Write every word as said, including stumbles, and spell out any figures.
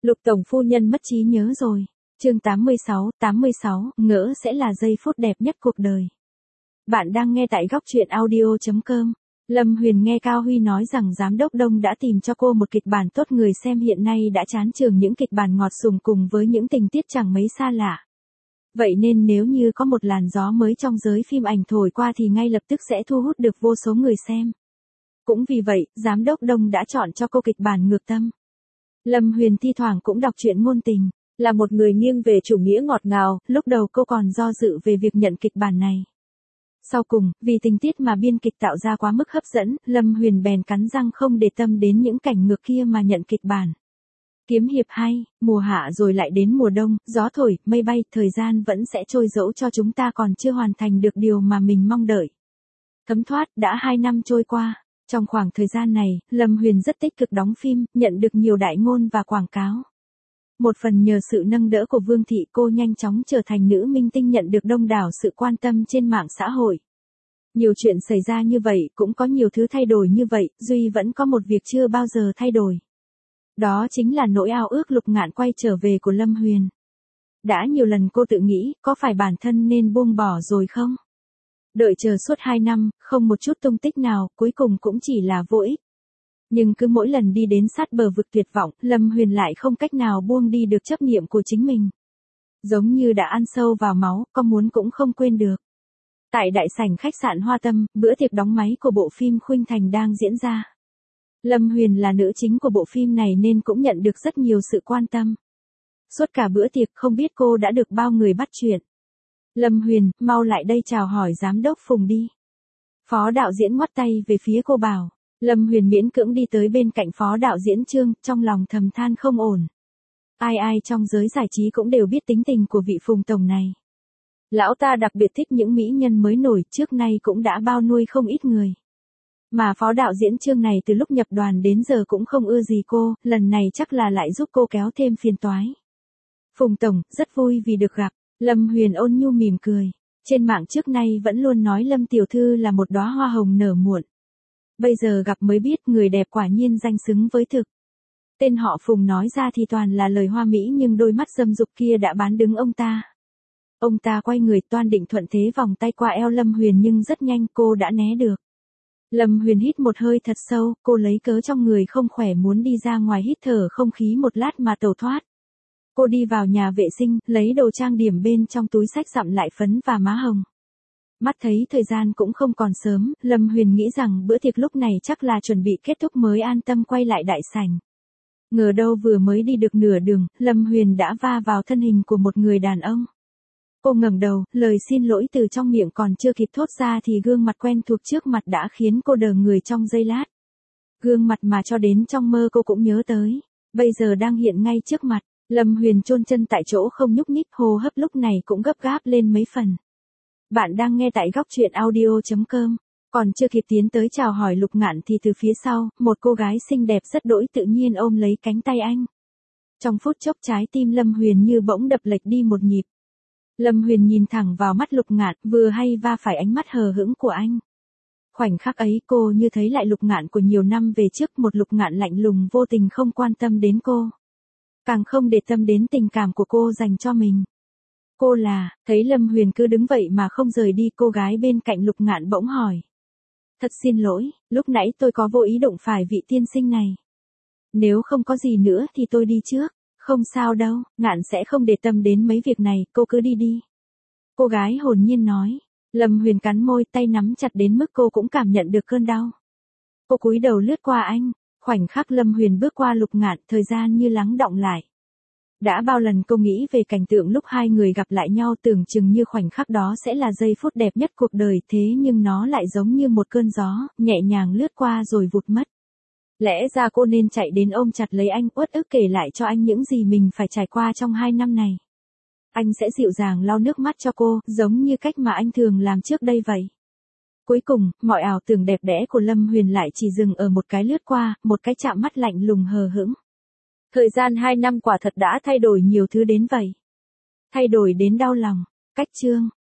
Lục tổng phu nhân mất trí nhớ rồi. Chương tám mươi sáu, tám mươi sáu, ngỡ sẽ là giây phút đẹp nhất cuộc đời. Bạn đang nghe tại góc truyện audio chấm com. Lâm Huyền nghe Cao Huy nói rằng giám đốc Đông đã tìm cho cô một kịch bản tốt, người xem hiện nay đã chán chường những kịch bản ngọt sùng cùng với những tình tiết chẳng mấy xa lạ. Vậy nên nếu như có một làn gió mới trong giới phim ảnh thổi qua thì ngay lập tức sẽ thu hút được vô số người xem. Cũng vì vậy, giám đốc Đông đã chọn cho cô kịch bản Ngược Tâm. Lâm Huyền thi thoảng cũng đọc truyện ngôn tình, là một người nghiêng về chủ nghĩa ngọt ngào, lúc đầu cô còn do dự về việc nhận kịch bản này. Sau cùng, vì tình tiết mà biên kịch tạo ra quá mức hấp dẫn, Lâm Huyền bèn cắn răng không để tâm đến những cảnh ngược kia mà nhận kịch bản. Kiếm hiệp hay, mùa hạ rồi lại đến mùa đông, gió thổi, mây bay, thời gian vẫn sẽ trôi dẫu cho chúng ta còn chưa hoàn thành được điều mà mình mong đợi. Thấm thoát, đã hai năm trôi qua. Trong khoảng thời gian này, Lâm Huyền rất tích cực đóng phim, nhận được nhiều đại ngôn và quảng cáo. Một phần nhờ sự nâng đỡ của Vương Thị, cô nhanh chóng trở thành nữ minh tinh nhận được đông đảo sự quan tâm trên mạng xã hội. Nhiều chuyện xảy ra như vậy, cũng có nhiều thứ thay đổi như vậy, duy vẫn có một việc chưa bao giờ thay đổi. Đó chính là nỗi ao ước Lục Ngạn quay trở về của Lâm Huyền. Đã nhiều lần cô tự nghĩ, có phải bản thân nên buông bỏ rồi không? Đợi chờ suốt hai năm, không một chút tung tích nào, cuối cùng cũng chỉ là vô ích. Nhưng cứ mỗi lần đi đến sát bờ vực tuyệt vọng, Lâm Huyền lại không cách nào buông đi được chấp niệm của chính mình. Giống như đã ăn sâu vào máu, có muốn cũng không quên được. Tại đại sảnh khách sạn Hoa Tâm, bữa tiệc đóng máy của bộ phim Khuynh Thành đang diễn ra. Lâm Huyền là nữ chính của bộ phim này nên cũng nhận được rất nhiều sự quan tâm. Suốt cả bữa tiệc không biết cô đã được bao người bắt chuyện. Lâm Huyền, mau lại đây chào hỏi giám đốc Phùng đi. Phó đạo diễn ngoắt tay về phía cô bảo. Lâm Huyền miễn cưỡng đi tới bên cạnh phó đạo diễn Trương, trong lòng thầm than không ổn. Ai ai trong giới giải trí cũng đều biết tính tình của vị Phùng tổng này. Lão ta đặc biệt thích những mỹ nhân mới nổi, trước nay cũng đã bao nuôi không ít người. Mà phó đạo diễn Trương này từ lúc nhập đoàn đến giờ cũng không ưa gì cô, lần này chắc là lại giúp cô kéo thêm phiền toái. Phùng tổng, rất vui vì được gặp. Lâm Huyền ôn nhu mỉm cười. Trên mạng trước nay vẫn luôn nói Lâm tiểu thư là một đóa hoa hồng nở muộn. Bây giờ gặp mới biết người đẹp quả nhiên danh xứng với thực. Tên họ Phùng nói ra thì toàn là lời hoa mỹ nhưng đôi mắt dâm dục kia đã bán đứng ông ta. Ông ta quay người toan định thuận thế vòng tay qua eo Lâm Huyền nhưng rất nhanh cô đã né được. Lâm Huyền hít một hơi thật sâu, cô lấy cớ trong người không khỏe muốn đi ra ngoài hít thở không khí một lát mà tẩu thoát. Cô đi vào nhà vệ sinh, lấy đồ trang điểm bên trong túi xách dặm lại phấn và má hồng. Mắt thấy thời gian cũng không còn sớm, Lâm Huyền nghĩ rằng bữa tiệc lúc này chắc là chuẩn bị kết thúc mới an tâm quay lại đại sảnh. Ngờ đâu vừa mới đi được nửa đường, Lâm Huyền đã va vào thân hình của một người đàn ông. Cô ngẩng đầu, lời xin lỗi từ trong miệng còn chưa kịp thốt ra thì gương mặt quen thuộc trước mặt đã khiến cô đờ người trong giây lát. Gương mặt mà cho đến trong mơ cô cũng nhớ tới, bây giờ đang hiện ngay trước mặt. Lâm Huyền chôn chân tại chỗ không nhúc nhích, hô hấp lúc này cũng gấp gáp lên mấy phần. Bạn đang nghe tại góc truyện audio chấm com. Còn chưa kịp tiến tới chào hỏi Lục Ngạn thì từ phía sau, một cô gái xinh đẹp rất đỗi tự nhiên ôm lấy cánh tay anh. Trong phút chốc trái tim Lâm Huyền như bỗng đập lệch đi một nhịp. Lâm Huyền nhìn thẳng vào mắt Lục Ngạn, vừa hay va phải ánh mắt hờ hững của anh. Khoảnh khắc ấy cô như thấy lại Lục Ngạn của nhiều năm về trước, một Lục Ngạn lạnh lùng vô tình không quan tâm đến cô. Càng không để tâm đến tình cảm của cô dành cho mình. Cô là, thấy Lâm Huyền cứ đứng vậy mà không rời đi, cô gái bên cạnh Lục Ngạn bỗng hỏi. Thật xin lỗi, lúc nãy tôi có vô ý đụng phải vị tiên sinh này. Nếu không có gì nữa thì tôi đi trước. Không sao đâu, Ngạn sẽ không để tâm đến mấy việc này, cô cứ đi đi. Cô gái hồn nhiên nói. Lâm Huyền cắn môi, tay nắm chặt đến mức cô cũng cảm nhận được cơn đau. Cô cúi đầu lướt qua anh. Khoảnh khắc Lâm Huyền bước qua Lục Ngạn, thời gian như lắng đọng lại. Đã bao lần cô nghĩ về cảnh tượng lúc hai người gặp lại nhau, tưởng chừng như khoảnh khắc đó sẽ là giây phút đẹp nhất cuộc đời, thế nhưng nó lại giống như một cơn gió, nhẹ nhàng lướt qua rồi vụt mất. Lẽ ra cô nên chạy đến ôm chặt lấy anh, uất ức kể lại cho anh những gì mình phải trải qua trong hai năm này. Anh sẽ dịu dàng lau nước mắt cho cô, giống như cách mà anh thường làm trước đây vậy. Cuối cùng, mọi ảo tưởng đẹp đẽ của Lâm Huyền lại chỉ dừng ở một cái lướt qua, một cái chạm mắt lạnh lùng hờ hững. Thời gian hai năm quả thật đã thay đổi nhiều thứ đến vậy. Thay đổi đến đau lòng. Cách chương.